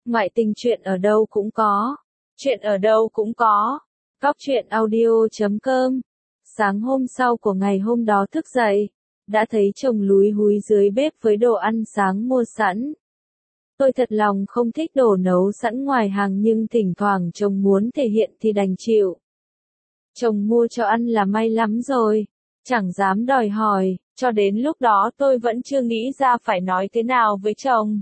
Ngoại tình chuyện ở đâu cũng có. Chuyện ở đâu cũng có. Góc chuyện audio.com. Sáng hôm sau của ngày hôm đó thức dậy, đã thấy chồng lúi húi dưới bếp với đồ ăn sáng mua sẵn. Tôi thật lòng không thích đồ nấu sẵn ngoài hàng nhưng thỉnh thoảng chồng muốn thể hiện thì đành chịu. Chồng mua cho ăn là may lắm rồi, chẳng dám đòi hỏi, cho đến lúc đó tôi vẫn chưa nghĩ ra phải nói thế nào với chồng.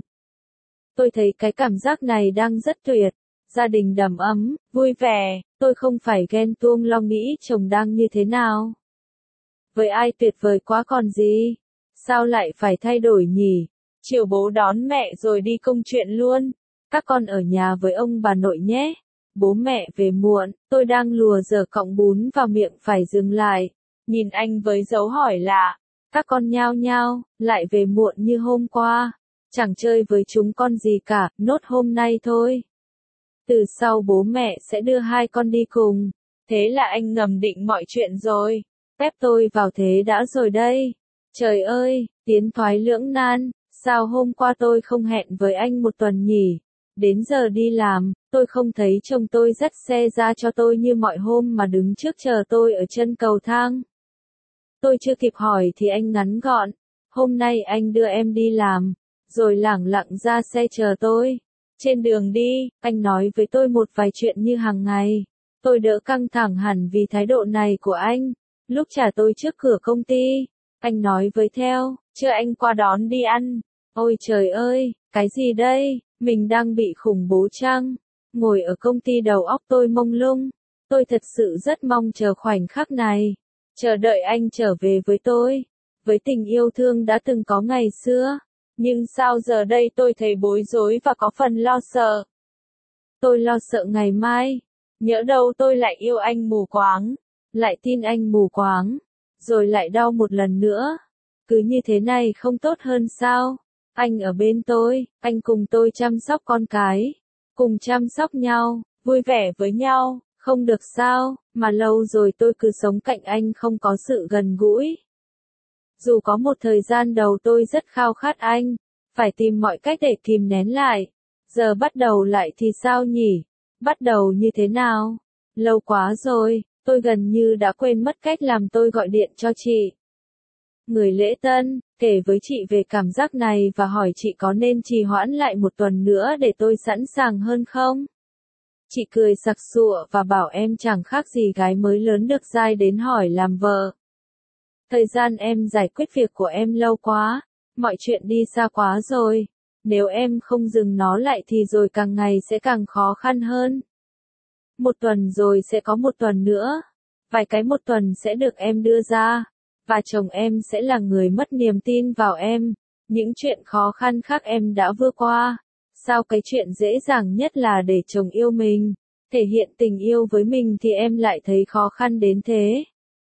Tôi thấy cái cảm giác này đang rất tuyệt, gia đình đầm ấm, vui vẻ, tôi không phải ghen tuông lo nghĩ chồng đang như thế nào. Với ai tuyệt vời quá còn gì, sao lại phải thay đổi nhỉ? Chiều bố đón mẹ rồi đi công chuyện luôn, các con ở nhà với ông bà nội nhé. Bố mẹ về muộn, tôi đang lùa dở cọng bún vào miệng phải dừng lại, nhìn anh với dấu hỏi lạ. Các con nhao nhao, lại về muộn như hôm qua. Chẳng chơi với chúng con gì cả, nốt hôm nay thôi. Từ sau bố mẹ sẽ đưa hai con đi cùng. Thế là anh ngầm định mọi chuyện rồi. Phép tôi vào thế đã rồi đây. Trời ơi, tiến thoái lưỡng nan, sao hôm qua tôi không hẹn với anh một tuần nhỉ? Đến giờ đi làm, tôi không thấy chồng tôi dắt xe ra cho tôi như mọi hôm mà đứng trước chờ tôi ở chân cầu thang. Tôi chưa kịp hỏi thì anh ngắn gọn, hôm nay anh đưa em đi làm, rồi lẳng lặng ra xe chờ tôi. Trên đường đi, anh nói với tôi một vài chuyện như hàng ngày. Tôi đỡ căng thẳng hẳn vì thái độ này của anh. Lúc trả tôi trước cửa công ty, anh nói với theo, chưa anh qua đón đi ăn. Ôi trời ơi, cái gì đây, mình đang bị khủng bố chăng? Ngồi ở công ty đầu óc tôi mông lung. Tôi thật sự rất mong chờ khoảnh khắc này. Chờ đợi anh trở về với tôi. Với tình yêu thương đã từng có ngày xưa. Nhưng sao giờ đây tôi thấy bối rối và có phần lo sợ. Tôi lo sợ ngày mai. Nhỡ đâu tôi lại yêu anh mù quáng. Lại tin anh mù quáng. Rồi lại đau một lần nữa. Cứ như thế này không tốt hơn sao? Anh ở bên tôi, anh cùng tôi chăm sóc con cái. Cùng chăm sóc nhau, vui vẻ với nhau, không được sao, mà lâu rồi tôi cứ sống cạnh anh không có sự gần gũi. Dù có một thời gian đầu tôi rất khao khát anh, phải tìm mọi cách để kìm nén lại. Giờ bắt đầu lại thì sao nhỉ? Bắt đầu như thế nào? Lâu quá rồi, tôi gần như đã quên mất cách làm tôi gọi điện cho chị. Người lễ tân, kể với chị về cảm giác này và hỏi chị có nên trì hoãn lại một tuần nữa để tôi sẵn sàng hơn không? Chị cười sặc sụa và bảo em chẳng khác gì gái mới lớn được giai đến hỏi làm vợ. Thời gian em giải quyết việc của em lâu quá, mọi chuyện đi xa quá rồi. Nếu em không dừng nó lại thì rồi càng ngày sẽ càng khó khăn hơn. Một tuần rồi sẽ có một tuần nữa. Vài cái một tuần sẽ được em đưa ra. Và chồng em sẽ là người mất niềm tin vào em. Những chuyện khó khăn khác em đã vượt qua. Sao cái chuyện dễ dàng nhất là để chồng yêu mình, thể hiện tình yêu với mình thì em lại thấy khó khăn đến thế?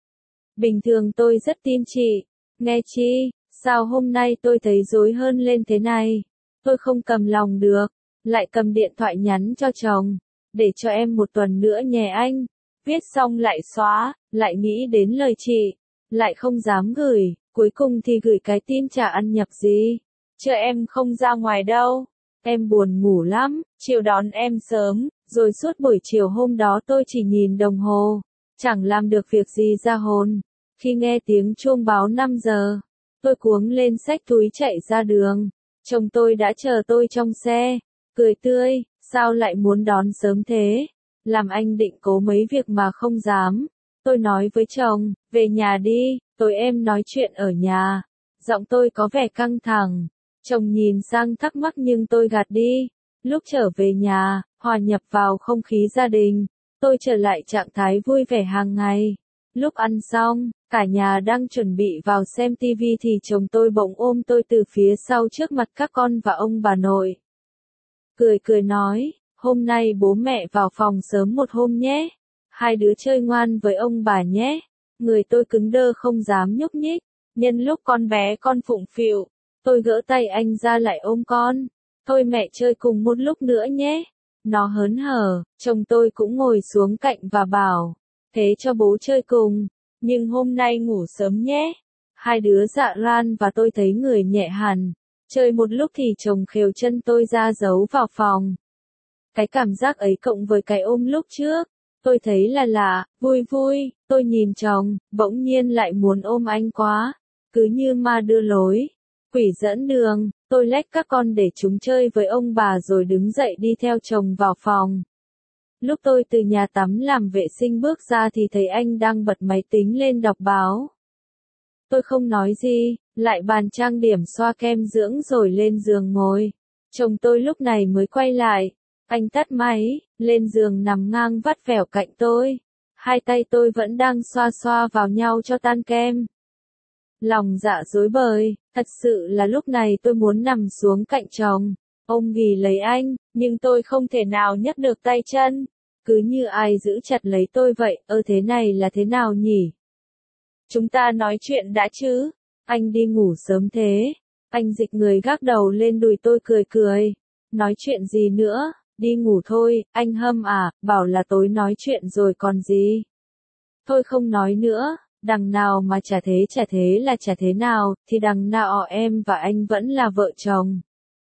Bình thường tôi rất tin chị. Nghe chi, sao hôm nay tôi thấy rối hơn lên thế này? Tôi không cầm lòng được. Lại cầm điện thoại nhắn cho chồng. Để cho em một tuần nữa nhé anh. Viết xong lại xóa, lại nghĩ đến lời chị. Lại không dám gửi, cuối cùng thì gửi cái tin chả ăn nhập gì. Chờ em không ra ngoài đâu. Em buồn ngủ lắm, chiều đón em sớm, rồi suốt buổi chiều hôm đó tôi chỉ nhìn đồng hồ. Chẳng làm được việc gì ra hồn. Khi nghe tiếng chuông báo 5 giờ, tôi cuống lên xách túi chạy ra đường. Chồng tôi đã chờ tôi trong xe, cười tươi, sao lại muốn đón sớm thế? Làm anh định cố mấy việc mà không dám. Tôi nói với chồng, về nhà đi, tối em nói chuyện ở nhà. Giọng tôi có vẻ căng thẳng. Chồng nhìn sang thắc mắc nhưng tôi gạt đi. Lúc trở về nhà, hòa nhập vào không khí gia đình, tôi trở lại trạng thái vui vẻ hàng ngày. Lúc ăn xong, cả nhà đang chuẩn bị vào xem tivi thì chồng tôi bỗng ôm tôi từ phía sau trước mặt các con và ông bà nội. Cười cười nói, hôm nay bố mẹ vào phòng sớm một hôm nhé. Hai đứa chơi ngoan với ông bà nhé. Người tôi cứng đơ không dám nhúc nhích. Nhân lúc con bé con phụng phịu, tôi gỡ tay anh ra lại ôm con. Thôi mẹ chơi cùng một lúc nữa nhé. Nó hớn hở, chồng tôi cũng ngồi xuống cạnh và bảo, thế cho bố chơi cùng, nhưng hôm nay ngủ sớm nhé. Hai đứa dạ ran và tôi thấy người nhẹ hẳn. Chơi một lúc thì chồng khều chân tôi ra giấu vào phòng. Cái cảm giác ấy cộng với cái ôm lúc trước, tôi thấy là lạ, vui vui, tôi nhìn chồng, bỗng nhiên lại muốn ôm anh quá, cứ như ma đưa lối, quỷ dẫn đường, tôi lách các con để chúng chơi với ông bà rồi đứng dậy đi theo chồng vào phòng. Lúc tôi từ nhà tắm làm vệ sinh bước ra thì thấy anh đang bật máy tính lên đọc báo. Tôi không nói gì, lại bàn trang điểm xoa kem dưỡng rồi lên giường ngồi. Chồng tôi lúc này mới quay lại. Anh tắt máy, lên giường nằm ngang vắt vẻo cạnh tôi. Hai tay tôi vẫn đang xoa xoa vào nhau cho tan kem. Lòng dạ rối bời, thật sự là lúc này tôi muốn nằm xuống cạnh chồng, ôm ghì lấy anh, nhưng tôi không thể nào nhấc được tay chân. Cứ như ai giữ chặt lấy tôi vậy, thế này là thế nào nhỉ? Chúng ta nói chuyện đã chứ? Anh đi ngủ sớm thế. Anh dịch người gác đầu lên đùi tôi cười cười. Nói chuyện gì nữa, đi ngủ thôi, anh hâm à, bảo là tối nói chuyện rồi còn gì. Thôi không nói nữa, đằng nào mà chả thế là chả thế nào, thì đằng nào em và anh vẫn là vợ chồng.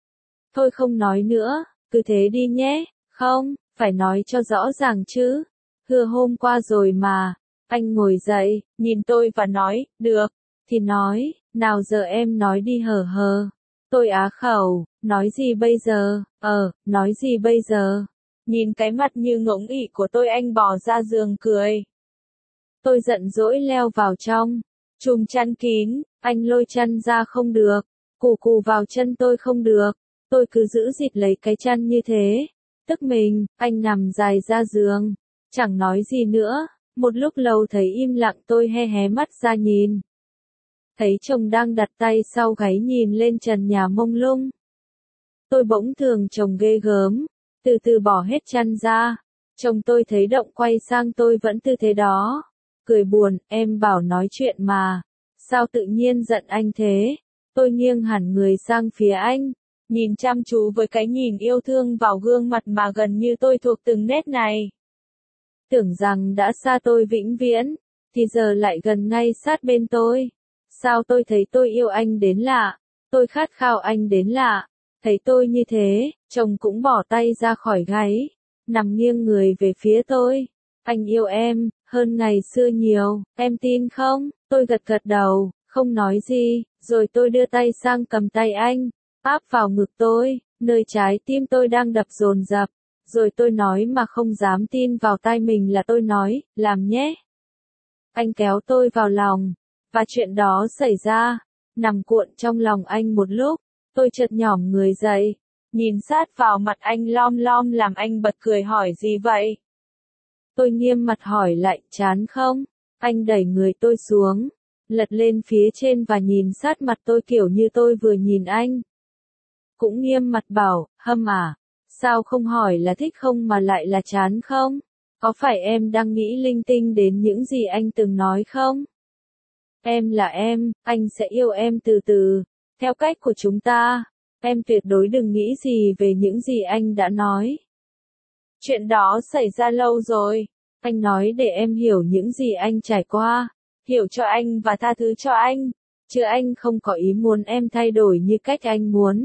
Thôi không nói nữa, cứ thế đi nhé, không, phải nói cho rõ ràng chứ. Hứa hôm qua rồi mà. Anh ngồi dậy, nhìn tôi và nói, được, thì nói, nào giờ em nói đi hờ hờ. Tôi á khẩu, nói gì bây giờ, nói gì bây giờ. Nhìn cái mặt như ngỗng ị của tôi anh bò ra giường cười. Tôi giận dỗi leo vào trong, chùm chăn kín, anh lôi chăn ra không được, cù vào chân tôi không được, tôi cứ giữ dịt lấy cái chăn như thế. Tức mình, anh nằm dài ra giường, chẳng nói gì nữa. Một lúc lâu thấy im lặng tôi hé mắt ra nhìn. Thấy chồng đang đặt tay sau gáy nhìn lên trần nhà mông lung. Tôi bỗng thường chồng ghê gớm, từ từ bỏ hết chăn ra. Chồng tôi thấy động quay sang tôi vẫn tư thế đó. Cười buồn, em bảo nói chuyện mà. Sao tự nhiên giận anh thế? Tôi nghiêng hẳn người sang phía anh. Nhìn chăm chú với cái nhìn yêu thương vào gương mặt mà gần như tôi thuộc từng nét này. Tưởng rằng đã xa tôi vĩnh viễn, thì giờ lại gần ngay sát bên tôi. Sao tôi thấy tôi yêu anh đến lạ, tôi khát khao anh đến lạ. Thấy tôi như thế, chồng cũng bỏ tay ra khỏi gáy, nằm nghiêng người về phía tôi. Anh yêu em, hơn ngày xưa nhiều, em tin không? Tôi gật gật đầu, không nói gì, rồi tôi đưa tay sang cầm tay anh, áp vào ngực tôi, nơi trái tim tôi đang đập dồn dập. Rồi tôi nói mà không dám tin vào tai mình là tôi nói, làm nhé. Anh kéo tôi vào lòng, và chuyện đó xảy ra, nằm cuộn trong lòng anh một lúc, tôi chợt nhỏm người dậy, nhìn sát vào mặt anh lom lom làm anh bật cười hỏi gì vậy? Tôi nghiêm mặt hỏi lại, chán không? Anh đẩy người tôi xuống, lật lên phía trên và nhìn sát mặt tôi kiểu như tôi vừa nhìn anh. Cũng nghiêm mặt bảo, hâm à? Sao không hỏi là thích không mà lại là chán không? Có phải em đang nghĩ linh tinh đến những gì anh từng nói không? Em là em, anh sẽ yêu em từ từ, theo cách của chúng ta. Em tuyệt đối đừng nghĩ gì về những gì anh đã nói. Chuyện đó xảy ra lâu rồi. Anh nói để em hiểu những gì anh trải qua, hiểu cho anh và tha thứ cho anh, chứ anh không có ý muốn em thay đổi như cách anh muốn.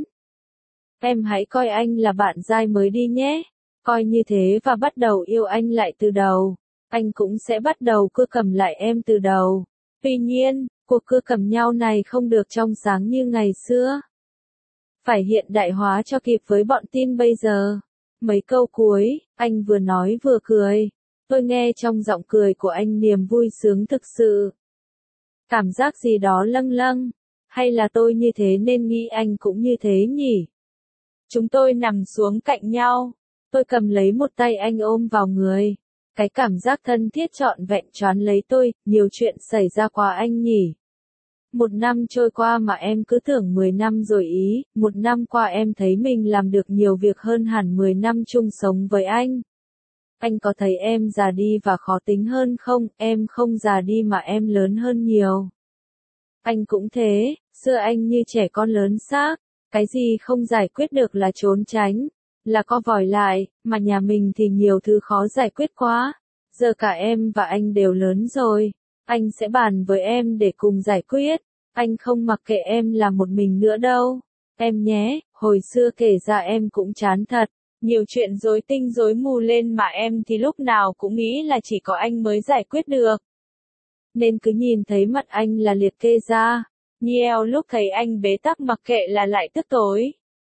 Em hãy coi anh là bạn giai mới đi nhé. Coi như thế và bắt đầu yêu anh lại từ đầu. Anh cũng sẽ bắt đầu cưa cầm lại em từ đầu. Tuy nhiên, cuộc cưa cầm nhau này không được trong sáng như ngày xưa. Phải hiện đại hóa cho kịp với bọn teen bây giờ. Mấy câu cuối, anh vừa nói vừa cười. Tôi nghe trong giọng cười của anh niềm vui sướng thực sự. Cảm giác gì đó lâng lâng. Hay là tôi như thế nên nghĩ anh cũng như thế nhỉ? Chúng tôi nằm xuống cạnh nhau. Tôi cầm lấy một tay anh ôm vào người. Cái cảm giác thân thiết trọn vẹn choán lấy tôi, nhiều chuyện xảy ra qua anh nhỉ. 1 năm trôi qua mà em cứ tưởng 10 năm rồi ý, 1 năm qua em thấy mình làm được nhiều việc hơn hẳn 10 năm chung sống với anh. Anh có thấy em già đi và khó tính hơn không? Em không già đi mà em lớn hơn nhiều. Anh cũng thế, xưa anh như trẻ con lớn xác, cái gì không giải quyết được là trốn tránh, là co vòi lại, mà nhà mình thì nhiều thứ khó giải quyết quá. Giờ cả em và anh đều lớn rồi, anh sẽ bàn với em để cùng giải quyết, anh không mặc kệ em là một mình nữa đâu. Em nhé, hồi xưa kể ra em cũng chán thật, Nhiều chuyện rối tinh rối mù lên mà em thì lúc nào cũng nghĩ là chỉ có anh mới giải quyết được. Nên cứ nhìn thấy mặt anh là liệt kê ra. Nhiều lúc thấy anh bế tắc mặc kệ là lại tức tối.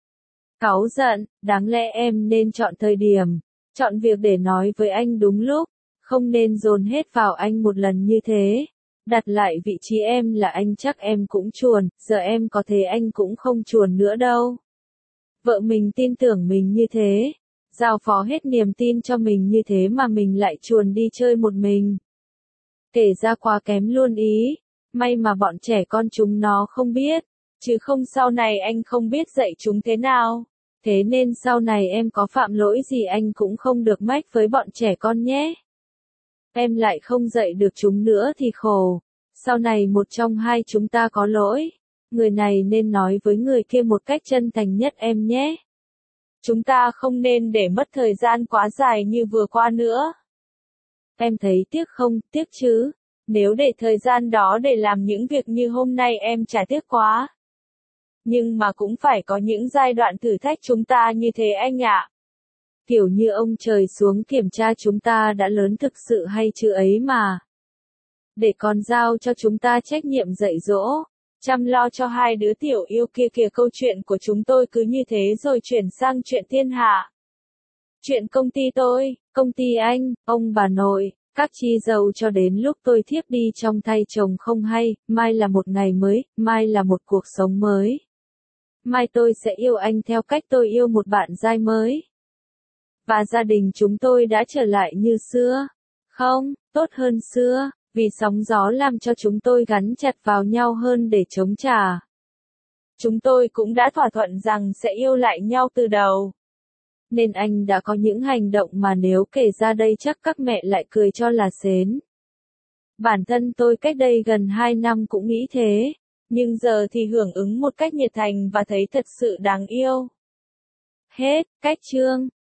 Cáu giận, đáng lẽ em nên chọn thời điểm, chọn việc để nói với anh đúng lúc, không nên dồn hết vào anh một lần như thế. Đặt lại vị trí em là anh chắc em cũng chuồn, giờ em có thế anh cũng không chuồn nữa đâu. Vợ mình tin tưởng mình như thế, giao phó hết niềm tin cho mình như thế mà mình lại chuồn đi chơi một mình. Kể ra quá kém luôn ý, may mà bọn trẻ con chúng nó không biết, chứ không sau này anh không biết dạy chúng thế nào. Thế nên sau này em có phạm lỗi gì anh cũng không được mách với bọn trẻ con nhé. Em lại không dạy được chúng nữa thì khổ. Sau này một trong hai chúng ta có lỗi, người này nên nói với người kia một cách chân thành nhất em nhé. Chúng ta không nên để mất thời gian quá dài như vừa qua nữa. Em thấy tiếc không, tiếc chứ. Nếu để thời gian đó để làm những việc như hôm nay em chả tiếc quá. Nhưng mà cũng phải có những giai đoạn thử thách chúng ta như thế anh ạ. Kiểu như ông trời xuống kiểm tra chúng ta đã lớn thực sự hay chưa ấy mà. Để còn giao cho chúng ta trách nhiệm dạy dỗ, chăm lo cho hai đứa tiểu yêu kia kìa. Câu chuyện của chúng tôi cứ như thế rồi chuyển sang chuyện thiên hạ. Chuyện công ty tôi, công ty anh, ông bà nội, các chị dâu cho đến lúc tôi thiếp đi trong tay chồng không hay, mai là một ngày mới, mai là một cuộc sống mới. Mai tôi sẽ yêu anh theo cách tôi yêu một bạn giai mới. Và gia đình chúng tôi đã trở lại như xưa. Không, tốt hơn xưa, vì sóng gió làm cho chúng tôi gắn chặt vào nhau hơn để chống trả. Chúng tôi cũng đã thỏa thuận rằng sẽ yêu lại nhau từ đầu. Nên anh đã có những hành động mà nếu kể ra đây chắc các mẹ lại cười cho là xến. Bản thân tôi cách đây gần 2 năm cũng nghĩ thế, nhưng giờ thì hưởng ứng một cách nhiệt thành và thấy thật sự đáng yêu. Hết, cách chương.